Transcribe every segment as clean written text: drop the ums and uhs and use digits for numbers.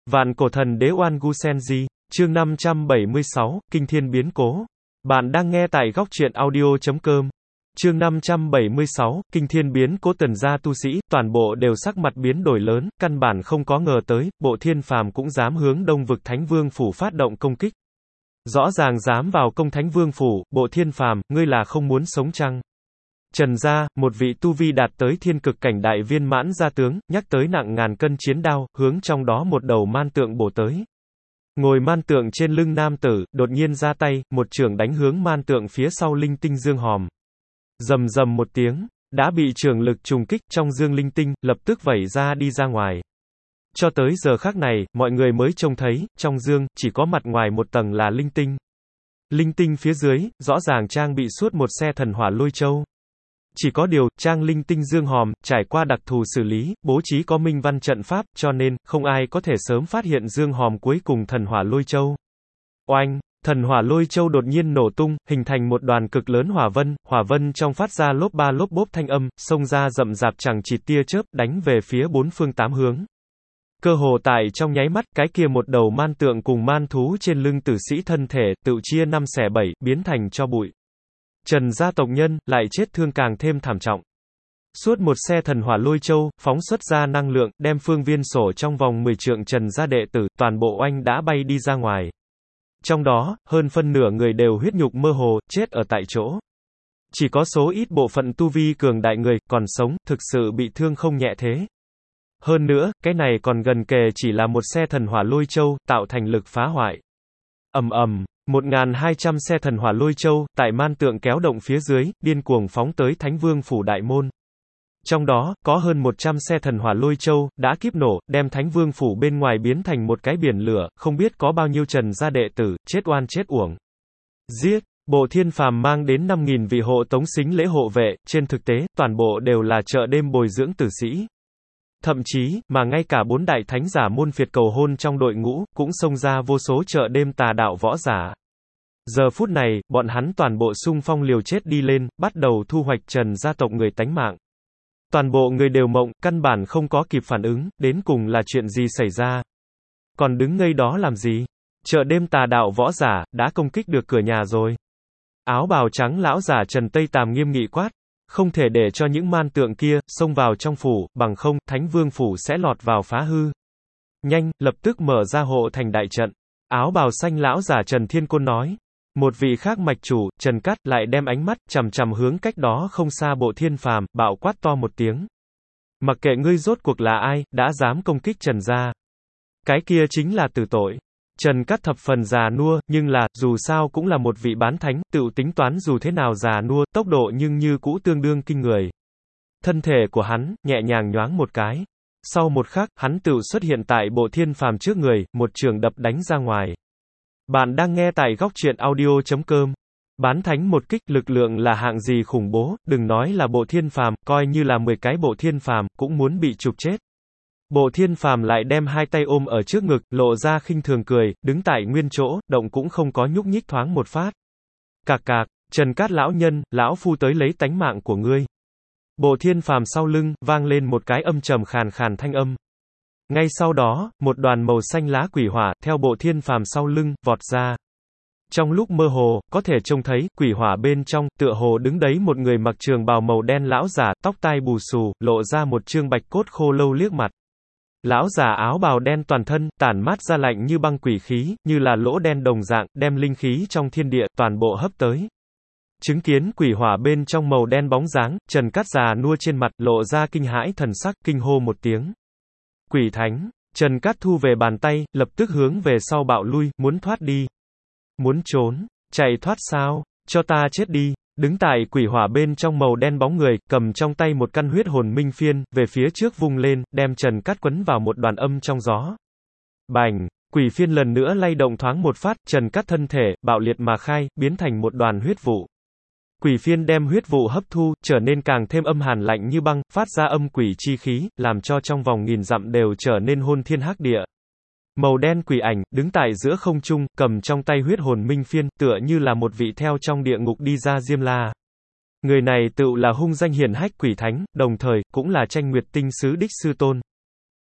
Vạn cổ thần đế Oan Gu Senji, chương 576, Kinh thiên biến cố. Bạn đang nghe tại góc truyện audio.com. Chương 576, Kinh thiên biến cố. Tần gia tu sĩ, toàn bộ đều sắc mặt biến đổi lớn, căn bản không có ngờ tới, bộ Thiên Phàm cũng dám hướng Đông vực Thánh Vương phủ phát động công kích. Rõ ràng dám vào công Thánh Vương phủ, bộ Thiên Phàm, ngươi là không muốn sống chăng? Trần gia, một vị tu vi đạt tới thiên cực cảnh đại viên mãn gia tướng, nhắc tới nặng ngàn cân chiến đao, hướng trong đó một đầu man tượng bổ tới. Ngồi man tượng trên lưng nam tử, đột nhiên ra tay, một chưởng đánh hướng man tượng phía sau linh tinh dương hòm. Rầm rầm một tiếng, đã bị chưởng lực trùng kích trong dương linh tinh, lập tức vẩy ra đi ra ngoài. Cho tới giờ khắc này, mọi người mới trông thấy, trong dương, chỉ có mặt ngoài một tầng là linh tinh. Linh tinh phía dưới, rõ ràng trang bị suốt một xe thần hỏa lôi châu. Chỉ có điều, trang linh tinh dương hòm, trải qua đặc thù xử lý, bố trí có minh văn trận pháp, cho nên, không ai có thể sớm phát hiện dương hòm cuối cùng thần hỏa lôi châu. Oanh! Thần hỏa lôi châu đột nhiên nổ tung, hình thành một đoàn cực lớn hỏa vân trong phát ra lốp ba lốp bốp thanh âm, xông ra rậm rạp chẳng chịt tia chớp, đánh về phía bốn phương tám hướng. Cơ hồ tại trong nháy mắt, cái kia một đầu man tượng cùng man thú trên lưng tử sĩ thân thể, tự chia 5/7, biến thành tro bụi. Trần gia tộc nhân, lại chết thương càng thêm thảm trọng. Suốt một xe thần hỏa lôi châu, phóng xuất ra năng lượng, đem phương viên sổ trong vòng 10 trượng Trần gia đệ tử, toàn bộ oanh đã bay đi ra ngoài. Trong đó, hơn phân nửa người đều huyết nhục mơ hồ, chết ở tại chỗ. Chỉ có số ít bộ phận tu vi cường đại người, còn sống, thực sự bị thương không nhẹ thế. Hơn nữa, cái này còn gần kề chỉ là một xe thần hỏa lôi châu, tạo thành lực phá hoại. Ầm ầm. 1.200 xe thần hỏa lôi châu, tại man tượng kéo động phía dưới, điên cuồng phóng tới Thánh Vương phủ đại môn. Trong đó, có hơn 100 xe thần hỏa lôi châu, đã kíp nổ, đem Thánh Vương phủ bên ngoài biến thành một cái biển lửa, không biết có bao nhiêu Trần gia đệ tử, chết oan chết uổng. Giết! Bộ Thiên Phàm mang đến 5.000 vị hộ tống xính lễ hộ vệ, trên thực tế, toàn bộ đều là chợ đêm bồi dưỡng tử sĩ. Thậm chí, mà ngay cả 4 đại thánh giả môn phiệt cầu hôn trong đội ngũ, cũng xông ra vô số chợ đêm tà đạo võ giả. Giờ phút này, bọn hắn toàn bộ xung phong liều chết đi lên, bắt đầu thu hoạch Trần gia tộc người tánh mạng. Toàn bộ người đều mộng, căn bản không có kịp phản ứng, đến cùng là chuyện gì xảy ra. Còn đứng ngây đó làm gì? Chợ đêm tà đạo võ giả, đã công kích được cửa nhà rồi. Áo bào trắng lão giả Trần Tây Tàm nghiêm nghị quát. Không thể để cho những man tượng kia, xông vào trong phủ, bằng không, Thánh Vương phủ sẽ lọt vào phá hư. Nhanh, lập tức mở ra hộ thành đại trận. Áo bào xanh lão giả Trần Thiên Côn nói. Một vị khác mạch chủ, Trần Cát, lại đem ánh mắt, chằm chằm hướng cách đó không xa bộ Thiên Phàm, bạo quát to một tiếng. Mặc kệ ngươi rốt cuộc là ai, đã dám công kích Trần gia. Cái kia chính là tử tội. Trần Cát thập phần già nua, nhưng là, dù sao cũng là một vị bán thánh, tự tính toán dù thế nào già nua, tốc độ nhưng như cũ tương đương kinh người. Thân thể của hắn, nhẹ nhàng nhoáng một cái. Sau một khắc, hắn tự xuất hiện tại bộ Thiên Phàm trước người, một trường đập đánh ra ngoài. Bạn đang nghe tại góc truyện audio.com. Bán thánh một kích, lực lượng là hạng gì khủng bố, đừng nói là bộ Thiên Phàm, coi như là 10 cái bộ Thiên Phàm, cũng muốn bị chụp chết. Bộ Thiên Phàm lại đem hai tay ôm ở trước ngực, lộ ra khinh thường cười, đứng tại nguyên chỗ, động cũng không có nhúc nhích thoáng một phát. Cạc cạc, Trần Cát lão nhân, lão phu tới lấy tánh mạng của ngươi. Bộ Thiên Phàm sau lưng, vang lên một cái âm trầm khàn khàn thanh âm. Ngay sau đó, một đoàn màu xanh lá quỷ hỏa, theo bộ Thiên Phàm sau lưng, vọt ra. Trong lúc mơ hồ, có thể trông thấy, quỷ hỏa bên trong, tựa hồ đứng đấy một người mặc trường bào màu đen lão giả, tóc tai bù xù, lộ ra một trương bạch cốt khô lâu liếc mặt. Lão giả áo bào đen toàn thân, tản mát ra lạnh như băng quỷ khí, như là lỗ đen đồng dạng, đem linh khí trong thiên địa, toàn bộ hấp tới. Chứng kiến quỷ hỏa bên trong màu đen bóng dáng, Trần Cát già nua trên mặt, lộ ra kinh hãi thần sắc, kinh hô một tiếng. Quỷ thánh, Trần Cát thu về bàn tay, lập tức hướng về sau bạo lui, muốn thoát đi. Muốn trốn, chạy thoát sao, cho ta chết đi. Đứng tại quỷ hỏa bên trong màu đen bóng người, cầm trong tay một căn huyết hồn minh phiên, về phía trước vung lên, đem Trần Cát quấn vào một đoàn âm trong gió. Bành, quỷ phiên lần nữa lay động thoáng một phát, Trần Cát thân thể, bạo liệt mà khai, biến thành một đoàn huyết vụ. Quỷ phiên đem huyết vụ hấp thu, trở nên càng thêm âm hàn lạnh như băng, phát ra âm quỷ chi khí, làm cho trong vòng 1000 dặm đều trở nên hôn thiên hắc địa. Màu đen quỷ ảnh, đứng tại giữa không trung, cầm trong tay huyết hồn minh phiên, tựa như là một vị theo trong địa ngục đi ra Diêm La. Người này tự là hung danh hiển hách quỷ thánh, đồng thời, cũng là Tranh Nguyệt Tinh Sứ đích sư tôn.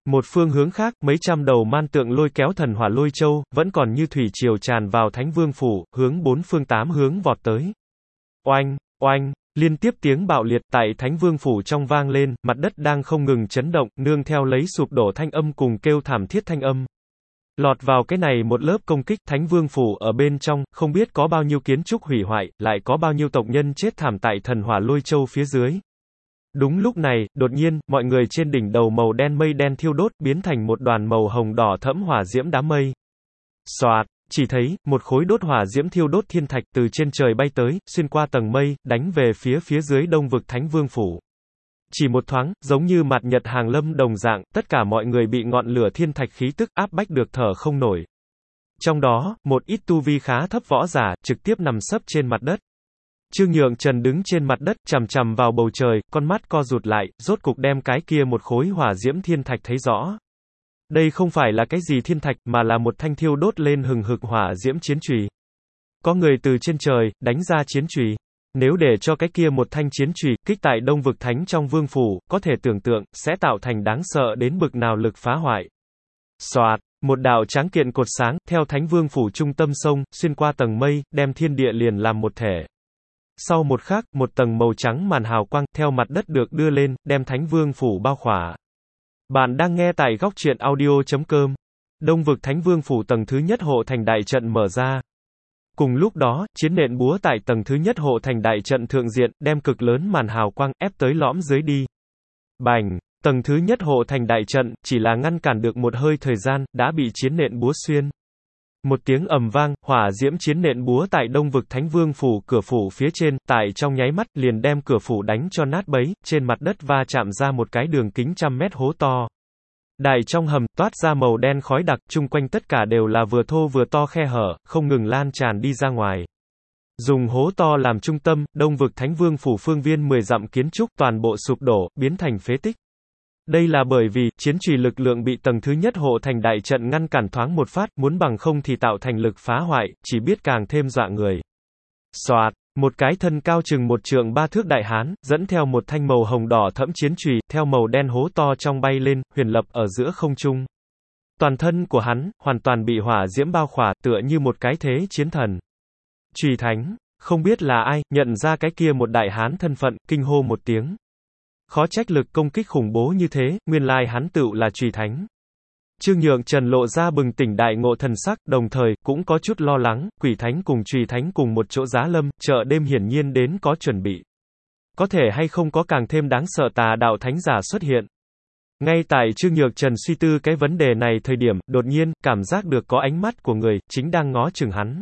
Một phương hướng khác, mấy trăm đầu man tượng lôi kéo thần hỏa lôi châu, vẫn còn như thủy triều tràn vào Thánh Vương phủ, hướng bốn phương tám hướng vọt tới. Oanh, oanh, liên tiếp tiếng bạo liệt tại Thánh Vương phủ trong vang lên, mặt đất đang không ngừng chấn động, nương theo lấy sụp đổ thanh âm cùng kêu thảm thiết thanh âm. Lọt vào cái này một lớp công kích, Thánh Vương phủ ở bên trong, không biết có bao nhiêu kiến trúc hủy hoại, lại có bao nhiêu tộc nhân chết thảm tại thần hỏa lôi châu phía dưới. Đúng lúc này, đột nhiên, mọi người trên đỉnh đầu màu đen mây đen thiêu đốt, biến thành một đoàn màu hồng đỏ thẫm hỏa diễm đám mây. Xoạt, chỉ thấy, một khối đốt hỏa diễm thiêu đốt thiên thạch từ trên trời bay tới, xuyên qua tầng mây, đánh về phía dưới đông vực Thánh Vương phủ. Chỉ một thoáng, giống như mặt nhật hàng lâm đồng dạng, tất cả mọi người bị ngọn lửa thiên thạch khí tức áp bách được thở không nổi. Trong đó, một ít tu vi khá thấp võ giả, trực tiếp nằm sấp trên mặt đất. Trương Nhượng Trần đứng trên mặt đất, chằm chằm vào bầu trời, con mắt co rụt lại, rốt cục đem cái kia một khối hỏa diễm thiên thạch thấy rõ. Đây không phải là cái gì thiên thạch, mà là một thanh thiêu đốt lên hừng hực hỏa diễm chiến chùy. Có người từ trên trời, đánh ra chiến chùy. Nếu để cho cái kia một thanh chiến chùy, kích tại Đông vực Thánh trong vương phủ, có thể tưởng tượng, sẽ tạo thành đáng sợ đến bực nào lực phá hoại. Xoạt, một đạo tráng kiện cột sáng, theo Thánh vương phủ trung tâm sông, xuyên qua tầng mây, đem thiên địa liền làm một thể. Sau một khắc, một tầng màu trắng màn hào quang, theo mặt đất được đưa lên, đem Thánh Vương phủ bao khỏa. Bạn đang nghe tại góc truyện audio.com. Đông vực Thánh Vương phủ tầng thứ nhất hộ thành đại trận mở ra. Cùng lúc đó, chiến nện búa tại tầng thứ nhất hộ thành đại trận thượng diện, đem cực lớn màn hào quang, ép tới lõm dưới đi. Bành! Tầng thứ nhất hộ thành đại trận, chỉ là ngăn cản được một hơi thời gian, đã bị chiến nện búa xuyên. Một tiếng ầm vang, hỏa diễm chiến nện búa tại Đông vực Thánh Vương phủ cửa phủ phía trên, tại trong nháy mắt, liền đem cửa phủ đánh cho nát bấy, trên mặt đất va chạm ra một cái đường kính 100 mét hố to. Đại trong hầm, toát ra màu đen khói đặc, chung quanh tất cả đều là vừa thô vừa to khe hở, không ngừng lan tràn đi ra ngoài. Dùng hố to làm trung tâm, Đông vực Thánh Vương phủ phương viên 10 dặm kiến trúc toàn bộ sụp đổ, biến thành phế tích. Đây là bởi vì, chiến chùy lực lượng bị tầng thứ nhất hộ thành đại trận ngăn cản thoáng một phát, muốn bằng không thì tạo thành lực phá hoại, chỉ biết càng thêm dọa người. Xoạt, một cái thân cao chừng 1 trượng 3 thước đại hán, dẫn theo một thanh màu hồng đỏ thẫm chiến chùy, theo màu đen hố to trong bay lên, huyền lập ở giữa không trung. Toàn thân của hắn, hoàn toàn bị hỏa diễm bao khỏa, tựa như một cái thế chiến thần. Chùy thánh, không biết là ai, nhận ra cái kia một đại hán thân phận, kinh hô một tiếng. Khó trách lực công kích khủng bố như thế, nguyên lai hắn tựu là Chùy thánh. Trương Nhượng Trần lộ ra bừng tỉnh đại ngộ thần sắc, đồng thời, cũng có chút lo lắng, Quỷ thánh cùng Chùy thánh cùng một chỗ giá lâm, chợ đêm hiển nhiên đến có chuẩn bị. Có thể hay không có càng thêm đáng sợ tà đạo thánh giả xuất hiện. Ngay tại Trương Nhượng Trần suy tư cái vấn đề này thời điểm, đột nhiên, cảm giác được có ánh mắt của người, chính đang ngó chừng hắn.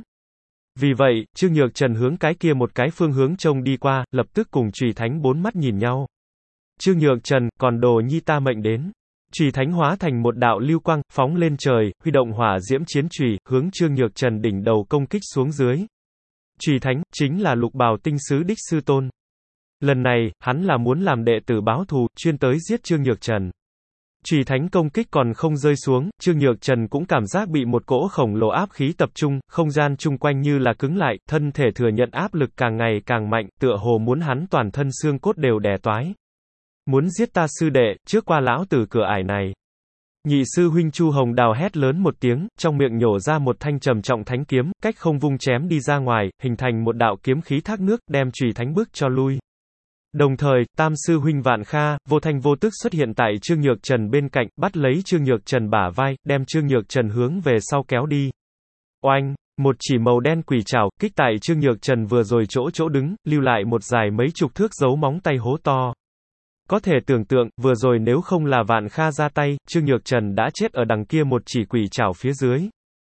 Vì vậy, Trương Nhượng Trần hướng cái kia một cái phương hướng trông đi qua, lập tức cùng Chùy thánh bốn mắt nhìn nhau. Trương Nhượng Trần, còn đồ nhi ta mệnh đến. Chùy thánh hóa thành một đạo lưu quang, phóng lên trời, huy động hỏa diễm chiến chùy, hướng Trương Nhượng Trần đỉnh đầu công kích xuống dưới. Chùy thánh, chính là Lục Bào tinh sứ đích sư tôn. Lần này, hắn là muốn làm đệ tử báo thù, chuyên tới giết Trương Nhượng Trần. Chùy thánh công kích còn không rơi xuống, Trương Nhượng Trần cũng cảm giác bị một cỗ khổng lồ áp khí tập trung, không gian chung quanh như là cứng lại, thân thể thừa nhận áp lực càng ngày càng mạnh, tựa hồ muốn hắn toàn thân xương cốt đều đè toái. Muốn giết ta sư đệ, trước qua lão tử cửa ải này. Nhị sư huynh Chu Hồng Đào hét lớn một tiếng, trong miệng nhổ ra một thanh trầm trọng thánh kiếm, cách không vung chém đi ra ngoài, hình thành một đạo kiếm khí thác nước, đem Chùy thánh bước cho lui. Đồng thời, tam sư huynh Vạn Kha, vô thanh vô tức xuất hiện tại Trương Nhượng Trần bên cạnh, bắt lấy Trương Nhượng Trần bả vai, đem Trương Nhượng Trần hướng về sau kéo đi. Oanh! Một chỉ màu đen quỷ trảo, kích tại Trương Nhượng Trần vừa rồi chỗ đứng, lưu lại một dài mấy chục thước dấu móng tay hố to. Có thể tưởng tượng, vừa rồi nếu không là Vạn Kha ra tay, Trương Nhượng Trần đã chết ở đằng kia một chỉ quỷ trảo phía dưới.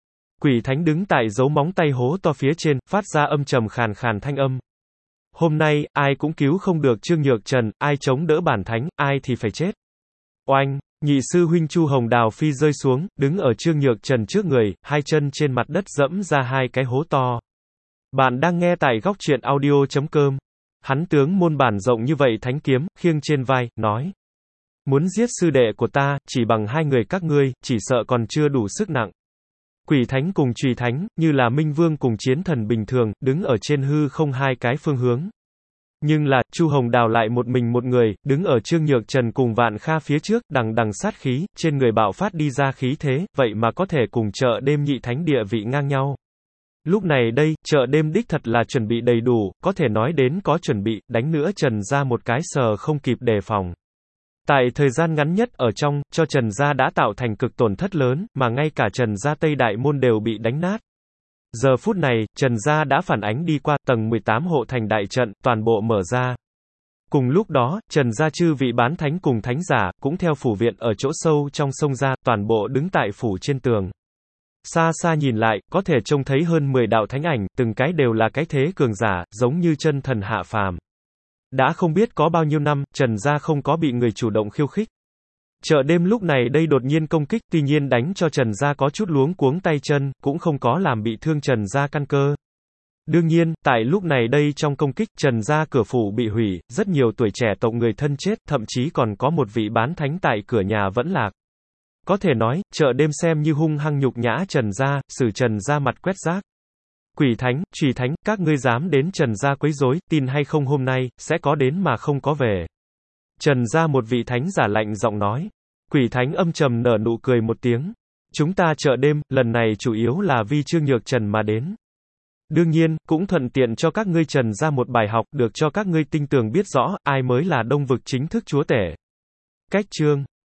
Quỷ thánh đứng tại dấu móng tay hố to phía trên, phát ra âm trầm khàn khàn thanh âm. Hôm nay, ai cũng cứu không được Trương Nhượng Trần, ai chống đỡ bản thánh, ai thì phải chết. Oanh! Nhị sư huynh Chu Hồng Đào phi rơi xuống, đứng ở Trương Nhượng Trần trước người, hai chân trên mặt đất dẫm ra hai cái hố to. Bạn đang nghe tại góc truyện audio.com. Hắn tướng môn bản rộng như vậy thánh kiếm, khiêng trên vai, nói. Muốn giết sư đệ của ta, chỉ bằng hai người các ngươi, chỉ sợ còn chưa đủ sức nặng. Quỷ thánh cùng Chùy thánh, như là minh vương cùng chiến thần bình thường, đứng ở trên hư không hai cái phương hướng. Nhưng là, Chu Hồng Đào lại một mình một người, đứng ở Trương Nhược Trần cùng Vạn Kha phía trước, đằng đằng sát khí, trên người bạo phát đi ra khí thế, vậy mà có thể cùng chợ đêm nhị thánh địa vị ngang nhau. Lúc này đây, chợ đêm đích thật là chuẩn bị đầy đủ, có thể nói đến có chuẩn bị, đánh nữa Trần gia một cái sờ không kịp đề phòng. Tại thời gian ngắn nhất ở trong, cho Trần gia đã tạo thành cực tổn thất lớn, mà ngay cả Trần gia Tây Đại Môn đều bị đánh nát. Giờ phút này, Trần gia đã phản ánh đi qua, tầng 18 hộ thành đại trận, toàn bộ mở ra. Cùng lúc đó, Trần gia chư vị bán thánh cùng thánh giả, cũng theo phủ viện ở chỗ sâu trong sông ra, toàn bộ đứng tại phủ trên tường. Xa xa nhìn lại, có thể trông thấy hơn 10 đạo thánh ảnh, từng cái đều là cái thế cường giả, giống như chân thần hạ phàm. Đã không biết có bao nhiêu năm, Trần gia không có bị người chủ động khiêu khích. Chợ đêm lúc này đây đột nhiên công kích, tuy nhiên đánh cho Trần gia có chút luống cuống tay chân, cũng không có làm bị thương Trần gia căn cơ. Đương nhiên, tại lúc này đây trong công kích, Trần gia cửa phủ bị hủy, rất nhiều tuổi trẻ tộc người thân chết, thậm chí còn có một vị bán thánh tại cửa nhà vẫn lạc. Có thể nói, chợ đêm xem như hung hăng nhục nhã Trần gia, xử Trần gia mặt quét rác. Quỷ thánh, trùy thánh, các ngươi dám đến Trần gia quấy rối, tin hay không hôm nay, sẽ có đến mà không có về. Trần gia một vị thánh giả lạnh giọng nói. Quỷ thánh âm trầm nở nụ cười một tiếng. Chúng ta chợ đêm, lần này chủ yếu là vì Trương Nhược Trần mà đến. Đương nhiên, cũng thuận tiện cho các ngươi Trần gia một bài học, được cho các ngươi tinh tường biết rõ, ai mới là Đông vực chính thức chúa tể. Cách chương